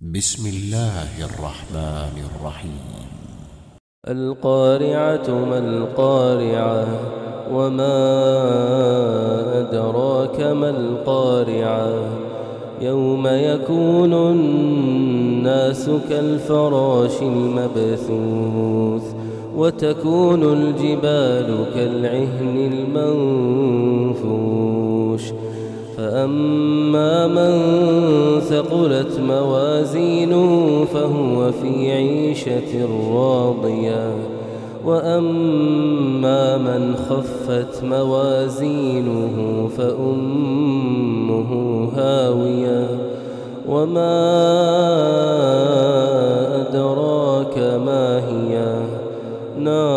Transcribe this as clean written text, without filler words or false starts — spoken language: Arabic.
بسم الله الرحمن الرحيم. القارعة ما القارعة وما أدراك ما القارعة يوم يكون الناس كالفراش المبثوث وتكون الجبال كالعهن المنفوش فأما من ثقلت موازينه فهو في عيشة راضية وأما من خفت موازينه فأمه هاوية وما أدراك ما هي نار